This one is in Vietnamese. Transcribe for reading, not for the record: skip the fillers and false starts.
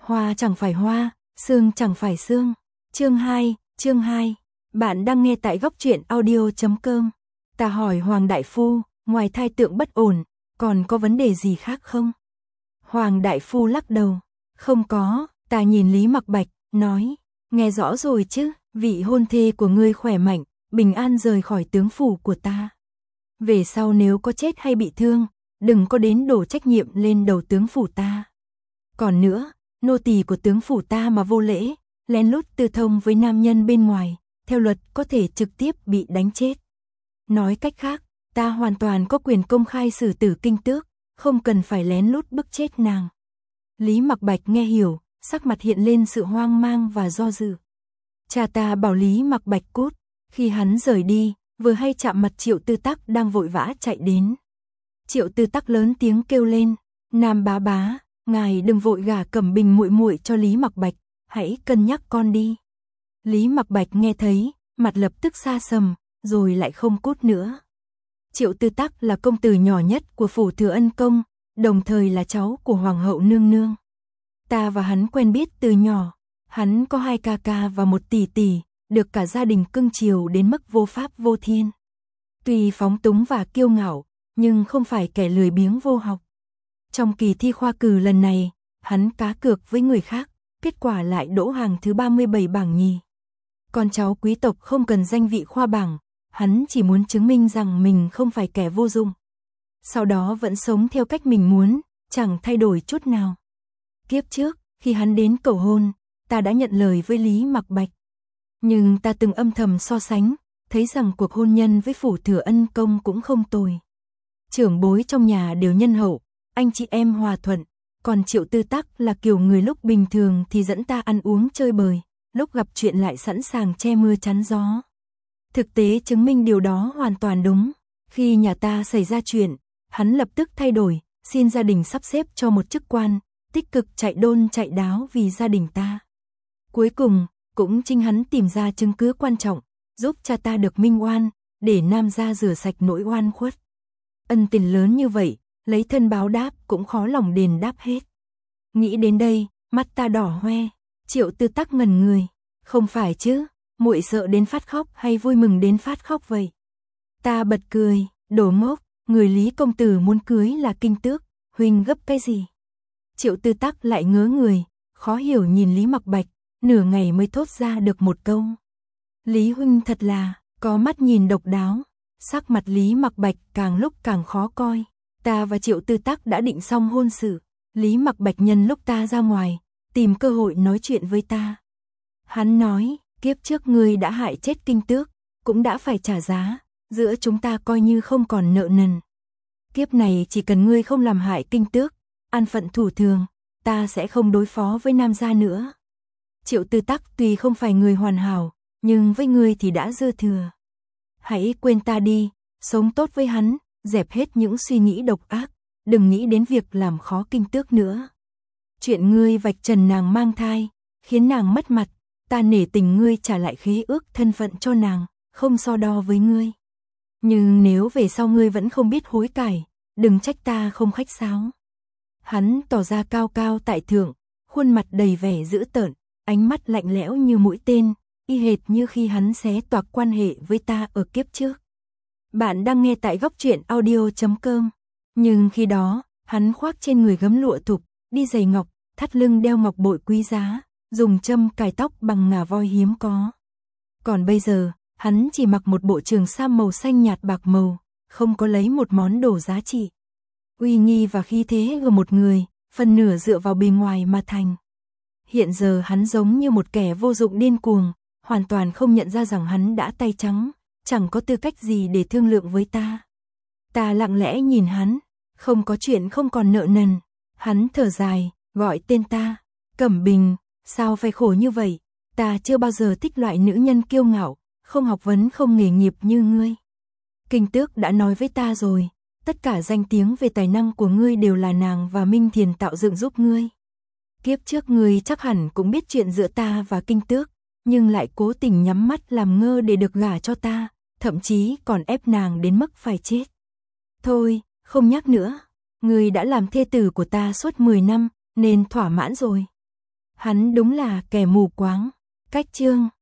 Hoa chẳng phải hoa, xương chẳng phải xương. Chương 2. Bạn đang nghe tại góc truyện audio.com. Ta hỏi Hoàng Đại Phu, ngoài thai tượng bất ổn, còn có vấn đề gì khác không? Hoàng Đại Phu lắc đầu, không có. Ta nhìn Lý Mặc Bạch, nói, nghe rõ rồi chứ, vị hôn thê của ngươi khỏe mạnh, bình an rời khỏi tướng phủ của ta. Về sau nếu có chết hay bị thương, đừng có đến đổ trách nhiệm lên đầu tướng phủ ta. Còn nữa, nô tỳ của tướng phủ ta mà vô lễ, lén lút tư thông với nam nhân bên ngoài, theo luật có thể trực tiếp bị đánh chết. Nói cách khác, ta hoàn toàn có quyền công khai xử tử Kinh Tước, không cần phải lén lút bức chết nàng. Lý Mặc Bạch nghe hiểu, sắc mặt hiện lên sự hoang mang và do dự. Cha ta bảo Lý Mặc Bạch cút, khi hắn rời đi, vừa hay chạm mặt Triệu Tư Tắc đang vội vã chạy đến. Triệu Tư Tắc lớn tiếng kêu lên, Nam bá bá, ngài đừng vội gả Cẩm Bình muội muội cho Lý Mặc Bạch, hãy cân nhắc con đi. Lý Mặc Bạch nghe thấy, mặt lập tức xa sầm, rồi lại không cút nữa. Triệu Tư Tắc là công tử nhỏ nhất của phủ Thừa Ân Công, đồng thời là cháu của Hoàng hậu nương nương. Ta và hắn quen biết từ nhỏ, hắn có 2 ca ca và 1 tỷ tỷ, được cả gia đình cưng chiều đến mức vô pháp vô thiên. Tuy phóng túng và kiêu ngạo, nhưng không phải kẻ lười biếng vô học. Trong kỳ thi khoa cử lần này, hắn cá cược với người khác, kết quả lại đỗ hàng thứ 37 bảng nhì. Con cháu quý tộc không cần danh vị khoa bảng, hắn chỉ muốn chứng minh rằng mình không phải kẻ vô dụng. Sau đó vẫn sống theo cách mình muốn, chẳng thay đổi chút nào. Kiếp trước, khi hắn đến cầu hôn, ta đã nhận lời với Lý Mặc Bạch. Nhưng ta từng âm thầm so sánh, thấy rằng cuộc hôn nhân với phủ Thừa Ân Công cũng không tồi. Trưởng bối trong nhà đều nhân hậu, anh chị em hòa thuận, còn Triệu Tư Tắc là kiểu người lúc bình thường thì dẫn ta ăn uống chơi bời, lúc gặp chuyện lại sẵn sàng che mưa chắn gió. Thực tế chứng minh điều đó hoàn toàn đúng. Khi nhà ta xảy ra chuyện, hắn lập tức thay đổi, xin gia đình sắp xếp cho một chức quan, tích cực chạy đôn chạy đáo vì gia đình ta. Cuối cùng, cũng chính hắn tìm ra chứng cứ quan trọng, giúp cha ta được minh oan, để Nam gia rửa sạch nỗi oan khuất. Ân tình lớn như vậy, lấy thân báo đáp cũng khó lòng đền đáp hết. Nghĩ đến đây, mắt ta đỏ hoe. Triệu Tư Tắc ngẩn người, không phải chứ, muội sợ đến phát khóc hay vui mừng đến phát khóc vậy? Ta bật cười, đồ ngốc, người Lý công tử muốn cưới là Kinh Tước, huynh gấp cái gì? Triệu Tư Tắc lại ngớ người, khó hiểu nhìn Lý Mặc Bạch, nửa ngày mới thốt ra được một câu. Lý huynh thật là có mắt nhìn độc đáo. Sắc mặt Lý Mặc Bạch càng lúc càng khó coi. Ta và Triệu Tư Tắc đã định xong hôn sự, Lý Mặc Bạch nhân lúc ta ra ngoài, tìm cơ hội nói chuyện với ta. Hắn nói, kiếp trước ngươi đã hại chết Kinh Tước, cũng đã phải trả giá, giữa chúng ta coi như không còn nợ nần. Kiếp này chỉ cần ngươi không làm hại Kinh Tước, an phận thủ thường, ta sẽ không đối phó với Nam gia nữa. Triệu Tư Tắc tuy không phải người hoàn hảo, nhưng với ngươi thì đã dư thừa. Hãy quên ta đi, sống tốt với hắn, dẹp hết những suy nghĩ độc ác, đừng nghĩ đến việc làm khó Kinh Tước nữa. Chuyện ngươi vạch trần nàng mang thai, khiến nàng mất mặt, ta nể tình ngươi trả lại khế ước thân phận cho nàng, không so đo với ngươi. Nhưng nếu về sau ngươi vẫn không biết hối cải, đừng trách ta không khách sáo. Hắn tỏ ra cao cao tại thượng, khuôn mặt đầy vẻ dữ tợn, ánh mắt lạnh lẽo như mũi tên, y hệt như khi hắn xé toạc quan hệ với ta ở kiếp trước. Bạn đang nghe tại góc truyện audio.com. Nhưng khi đó, hắn khoác trên người gấm lụa thục, đi giày ngọc, thắt lưng đeo ngọc bội quý giá, dùng châm cài tóc bằng ngà voi hiếm có. Còn bây giờ, hắn chỉ mặc một bộ trường sam màu xanh nhạt bạc màu, không có lấy một món đồ giá trị. Uy nghi và khí thế của một người, phần nửa dựa vào bề ngoài mà thành. Hiện giờ hắn giống như một kẻ vô dụng điên cuồng, hoàn toàn không nhận ra rằng hắn đã tay trắng, chẳng có tư cách gì để thương lượng với ta. Ta lặng lẽ nhìn hắn, không có chuyện không còn nợ nần. Hắn thở dài, gọi tên ta, Cẩm Bình, sao phải khổ như vậy? Ta chưa bao giờ thích loại nữ nhân kiêu ngạo, không học vấn không nghề nghiệp như ngươi. Kinh Tước đã nói với ta rồi, tất cả danh tiếng về tài năng của ngươi đều là nàng và Minh Thiền tạo dựng giúp ngươi. Kiếp trước ngươi chắc hẳn cũng biết chuyện giữa ta và Kinh Tước, nhưng lại cố tình nhắm mắt làm ngơ để được gả cho ta, thậm chí còn ép nàng đến mức phải chết. Thôi, không nhắc nữa, ngươi đã làm thê tử của ta suốt 10 năm, nên thỏa mãn rồi. Hắn đúng là kẻ mù quáng. Cách chương